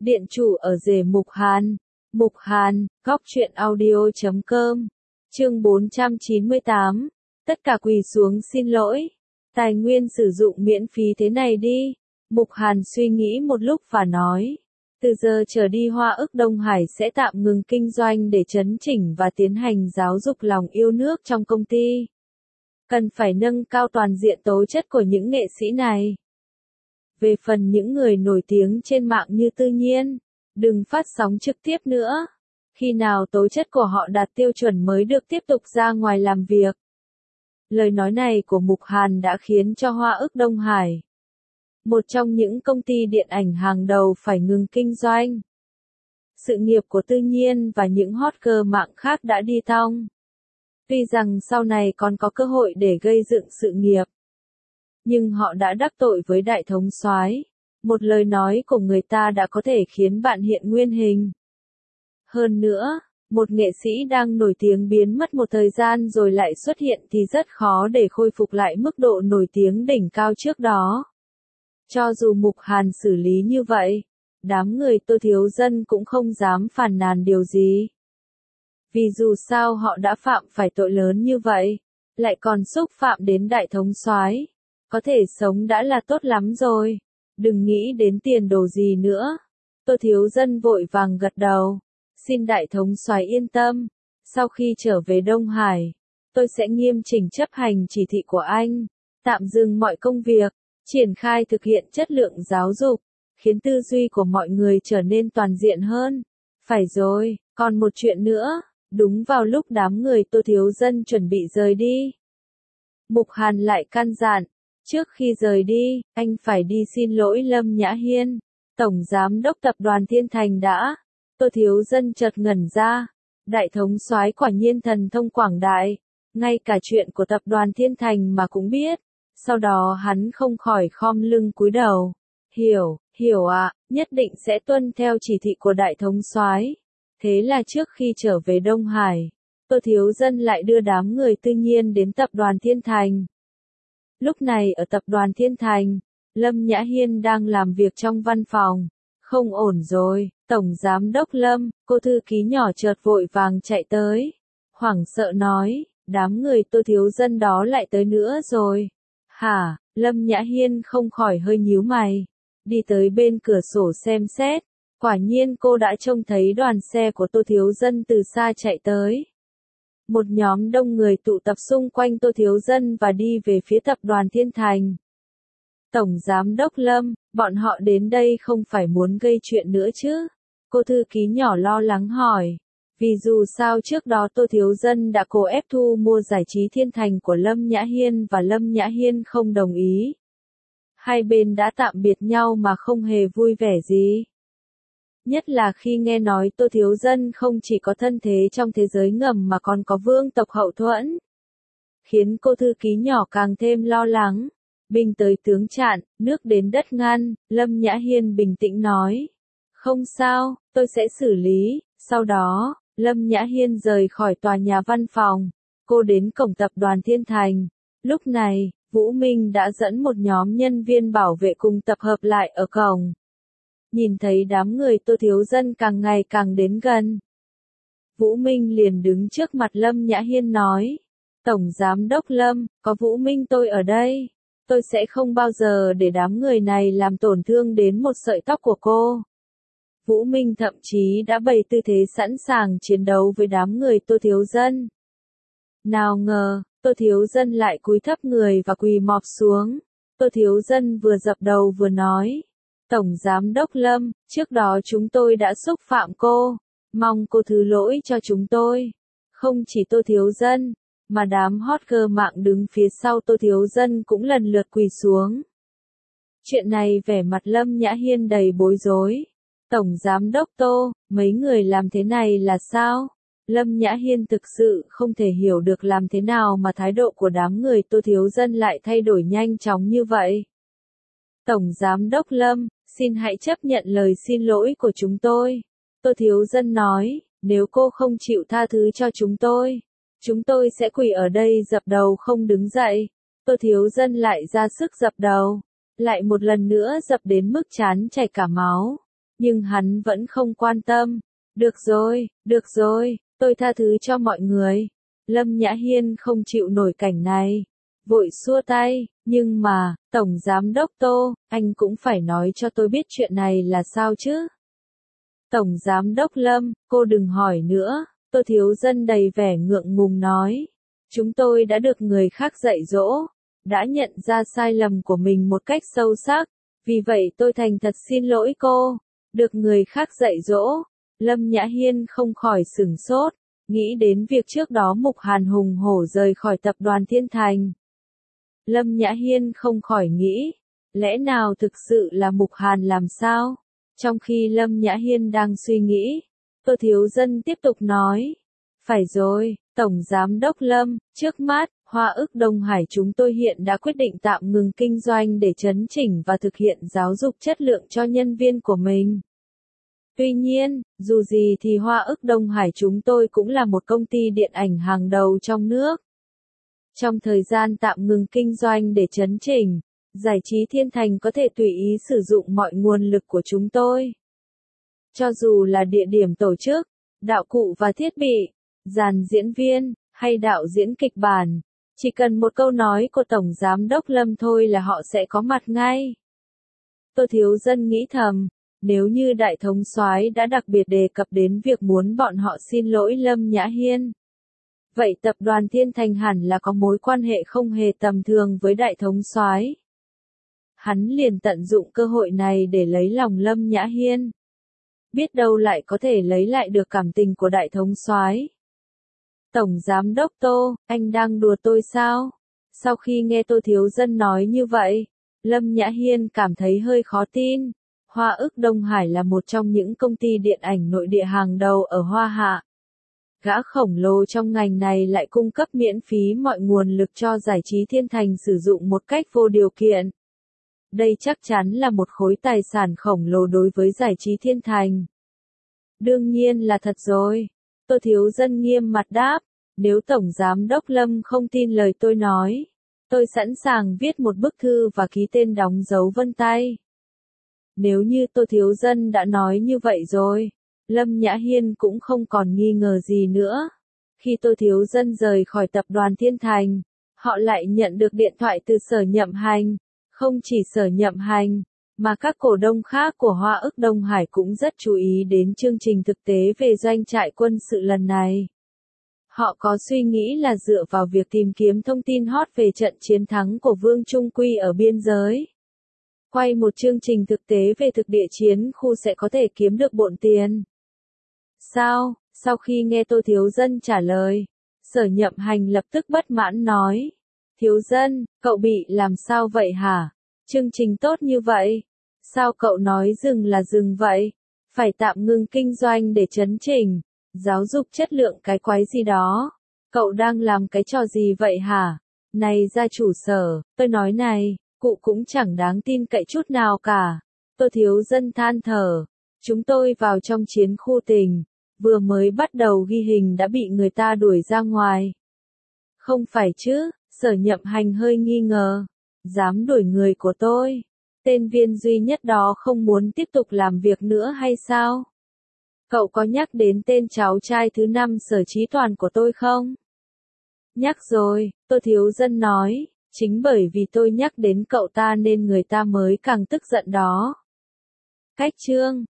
Điện chủ ở rể Mục Hàn. Mục Hàn, góc truyện audio.com. Chương 498. Tất cả quỳ xuống xin lỗi. Tài nguyên sử dụng miễn phí thế này đi. Mục Hàn suy nghĩ một lúc và nói. Từ giờ trở đi Hoa ức Đông Hải sẽ tạm ngừng kinh doanh để chấn chỉnh và tiến hành giáo dục lòng yêu nước trong công ty. Cần phải nâng cao toàn diện tố chất của những nghệ sĩ này. Về phần những người nổi tiếng trên mạng như Tư Nhiên, đừng phát sóng trực tiếp nữa. Khi nào tố chất của họ đạt tiêu chuẩn mới được tiếp tục ra ngoài làm việc. Lời nói này của Mục Hàn đã khiến cho Hoa ức Đông Hải, một trong những công ty điện ảnh hàng đầu, phải ngừng kinh doanh. Sự nghiệp của Tư Nhiên và những hot girl mạng khác đã đi tong. Tuy rằng sau này còn có cơ hội để gây dựng sự nghiệp, nhưng họ đã đắc tội với đại thống soái. Một lời nói của người ta đã có thể khiến bạn hiện nguyên hình. Hơn nữa, một nghệ sĩ đang nổi tiếng biến mất một thời gian rồi lại xuất hiện thì rất khó để khôi phục lại mức độ nổi tiếng đỉnh cao trước đó. Cho dù Mục Hàn xử lý như vậy, đám người Tô Thiếu Dân cũng không dám phàn nàn điều gì. Vì dù sao họ đã phạm phải tội lớn như vậy, lại còn xúc phạm đến đại thống soái, có thể sống đã là tốt lắm rồi, đừng nghĩ đến tiền đồ gì nữa. Tô Thiếu Dân vội vàng gật đầu, xin đại thống soái yên tâm, sau khi trở về Đông Hải, tôi sẽ nghiêm chỉnh chấp hành chỉ thị của anh, tạm dừng mọi công việc, triển khai thực hiện chất lượng giáo dục, khiến tư duy của mọi người trở nên toàn diện hơn. Phải rồi, còn một chuyện nữa. Đúng vào lúc đám người Tô Thiếu Dân chuẩn bị rời đi, Mục Hàn lại căn dặn, trước khi rời đi, anh phải đi xin lỗi Lâm Nhã Hiên, Tổng Giám đốc Tập đoàn Thiên Thành đã. Tô Thiếu Dân chợt ngẩn ra, đại thống soái quả nhiên thần thông quảng đại, ngay cả chuyện của Tập đoàn Thiên Thành mà cũng biết. Sau đó hắn không khỏi khom lưng cúi đầu, hiểu ạ, nhất định sẽ tuân theo chỉ thị của đại thống soái. Thế là trước khi trở về Đông Hải, Tô Thiếu Dân lại đưa đám người Tư Nhiên đến Tập đoàn Thiên Thành. Lúc này ở Tập đoàn Thiên Thành, Lâm Nhã Hiên đang làm việc trong văn phòng. Không ổn rồi, Tổng Giám đốc Lâm, cô thư ký nhỏ chợt vội vàng chạy tới. Hoảng sợ nói, đám người Tô Thiếu Dân đó lại tới nữa rồi. Hả, Lâm Nhã Hiên không khỏi hơi nhíu mày. Đi tới bên cửa sổ xem xét. Quả nhiên cô đã trông thấy đoàn xe của Tô Thiếu Dân từ xa chạy tới. Một nhóm đông người tụ tập xung quanh Tô Thiếu Dân và đi về phía Tập đoàn Thiên Thành. Tổng Giám đốc Lâm, bọn họ đến đây không phải muốn gây chuyện nữa chứ? Cô thư ký nhỏ lo lắng hỏi. Vì dù sao trước đó Tô Thiếu Dân đã cố ép thu mua giải trí Thiên Thành của Lâm Nhã Hiên và Lâm Nhã Hiên không đồng ý. Hai bên đã tạm biệt nhau mà không hề vui vẻ gì. Nhất là khi nghe nói Tô Thiếu Dân không chỉ có thân thế trong thế giới ngầm mà còn có vương tộc hậu thuẫn. Khiến cô thư ký nhỏ càng thêm lo lắng. Binh tới tướng chặn, nước đến đất ngăn, Lâm Nhã Hiên bình tĩnh nói. Không sao, tôi sẽ xử lý. Sau đó, Lâm Nhã Hiên rời khỏi tòa nhà văn phòng. Cô đến cổng Tập đoàn Thiên Thành. Lúc này, Vũ Minh đã dẫn một nhóm nhân viên bảo vệ cùng tập hợp lại ở cổng. Nhìn thấy đám người Tô Thiếu Dân càng ngày càng đến gần, Vũ Minh liền đứng trước mặt Lâm Nhã Hiên nói. Tổng Giám đốc Lâm, có Vũ Minh tôi ở đây. Tôi sẽ không bao giờ để đám người này làm tổn thương đến một sợi tóc của cô. Vũ Minh thậm chí đã bày tư thế sẵn sàng chiến đấu với đám người Tô Thiếu Dân. Nào ngờ, Tô Thiếu Dân lại cúi thấp người và quỳ mọp xuống. Tô Thiếu Dân vừa dập đầu vừa nói. Tổng Giám đốc Lâm, trước đó chúng tôi đã xúc phạm cô, mong cô thứ lỗi cho chúng tôi. Không chỉ Tô Thiếu Dân, mà đám hot girl mạng đứng phía sau Tô Thiếu Dân cũng lần lượt quỳ xuống. Chuyện này vẻ mặt Lâm Nhã Hiên đầy bối rối. Tổng Giám đốc Tô, mấy người làm thế này là sao? Lâm Nhã Hiên thực sự không thể hiểu được làm thế nào mà thái độ của đám người Tô Thiếu Dân lại thay đổi nhanh chóng như vậy. Tổng Giám đốc Lâm, xin hãy chấp nhận lời xin lỗi của chúng tôi. Tô Thiếu Dân nói, nếu cô không chịu tha thứ cho chúng tôi sẽ quỳ ở đây dập đầu không đứng dậy. Tô Thiếu Dân lại ra sức dập đầu, lại một lần nữa dập đến mức trán chảy cả máu. nhưng hắn vẫn không quan tâm. Được rồi, tôi tha thứ cho mọi người. Lâm Nhã Hiên không chịu nổi cảnh này, vội xua tay, nhưng mà, Tổng Giám Đốc Tô, anh cũng phải nói cho tôi biết chuyện này là sao chứ. Tổng Giám Đốc Lâm, cô đừng hỏi nữa, Tô Thiếu Dân đầy vẻ ngượng ngùng nói. Chúng tôi đã được người khác dạy dỗ, đã nhận ra sai lầm của mình một cách sâu sắc, vì vậy tôi thành thật xin lỗi cô. Được người khác dạy dỗ, Lâm Nhã Hiên không khỏi sửng sốt, nghĩ đến việc trước đó Mục Hàn hùng hổ rời khỏi tập đoàn Thiên Thành. Lâm Nhã Hiên không khỏi nghĩ, lẽ nào thực sự là Mục Hàn làm sao? Trong khi Lâm Nhã Hiên đang suy nghĩ, Tô Thiếu Dân tiếp tục nói, phải rồi, Tổng Giám Đốc Lâm, trước mắt, Hoa ức Đông Hải chúng tôi hiện đã quyết định tạm ngừng kinh doanh để chấn chỉnh và thực hiện giáo dục chất lượng cho nhân viên của mình. Tuy nhiên, dù gì thì Hoa ức Đông Hải chúng tôi cũng là một công ty điện ảnh hàng đầu trong nước. Trong thời gian tạm ngừng kinh doanh để chấn chỉnh, Giải trí Thiên Thành có thể tùy ý sử dụng mọi nguồn lực của chúng tôi. Cho dù là địa điểm tổ chức, đạo cụ và thiết bị, dàn diễn viên, hay đạo diễn kịch bản, chỉ cần một câu nói của Tổng Giám Đốc Lâm thôi là họ sẽ có mặt ngay. Tô Thiếu Dân nghĩ thầm, nếu như Đại Thống soái đã đặc biệt đề cập đến việc muốn bọn họ xin lỗi Lâm Nhã Hiên, vậy tập đoàn Thiên Thành hẳn là có mối quan hệ không hề tầm thường với Đại Thống soái. Hắn liền tận dụng cơ hội này để lấy lòng Lâm Nhã Hiên. Biết đâu lại có thể lấy lại được cảm tình của Đại Thống soái. Tổng Giám Đốc Tô, anh đang đùa tôi sao? Sau khi nghe Tô Thiếu Dân nói như vậy, Lâm Nhã Hiên cảm thấy hơi khó tin. Hoa ức Đông Hải là một trong những công ty điện ảnh nội địa hàng đầu ở Hoa Hạ. Gã khổng lồ trong ngành này lại cung cấp miễn phí mọi nguồn lực cho Giải trí Thiên Thành sử dụng một cách vô điều kiện. Đây chắc chắn là một khối tài sản khổng lồ đối với Giải trí Thiên Thành. Đương nhiên là thật rồi. Tô Thiếu Dân nghiêm mặt đáp, nếu Tổng Giám Đốc Lâm không tin lời tôi nói, tôi sẵn sàng viết một bức thư và ký tên đóng dấu vân tay. Nếu như Tô Thiếu Dân đã nói như vậy rồi, Lâm Nhã Hiên cũng không còn nghi ngờ gì nữa. Khi Tô Thiếu Dân rời khỏi tập đoàn Thiên Thành, họ lại nhận được điện thoại từ Sở Nhậm Hành. Không chỉ Sở Nhậm Hành, mà các cổ đông khác của Hoa ức Đông Hải cũng rất chú ý đến chương trình thực tế về doanh trại quân sự lần này. Họ có suy nghĩ là dựa vào việc tìm kiếm thông tin hot về trận chiến thắng của Vương Trung Quy ở biên giới, quay một chương trình thực tế về thực địa chiến khu sẽ có thể kiếm được bộn tiền. Sao? Sau khi nghe Tô Thiếu Dân trả lời, Sở Nhậm Hành lập tức bất mãn nói. Thiếu Dân, cậu bị làm sao vậy hả? Chương trình tốt như vậy. Sao cậu nói dừng là dừng vậy? Phải tạm ngừng kinh doanh để chấn chỉnh, giáo dục chất lượng cái quái gì đó. Cậu đang làm cái trò gì vậy hả? Này gia chủ Sở, tôi nói này, cụ cũng chẳng đáng tin cậy chút nào cả. Tô Thiếu Dân than thở. Chúng tôi vào trong chiến khu tỉnh, vừa mới bắt đầu ghi hình đã bị người ta đuổi ra ngoài. Không phải chứ? Sở Nhậm Hành hơi nghi ngờ. Dám đuổi người của tôi? Tên viên duy nhất đó không muốn tiếp tục làm việc nữa hay sao? Cậu có nhắc đến tên cháu trai thứ 5 Sở Chí Toàn của tôi không? Nhắc rồi, Tô Thiếu Dân nói, chính bởi vì tôi nhắc đến cậu ta nên người ta mới càng tức giận đó. Cách chương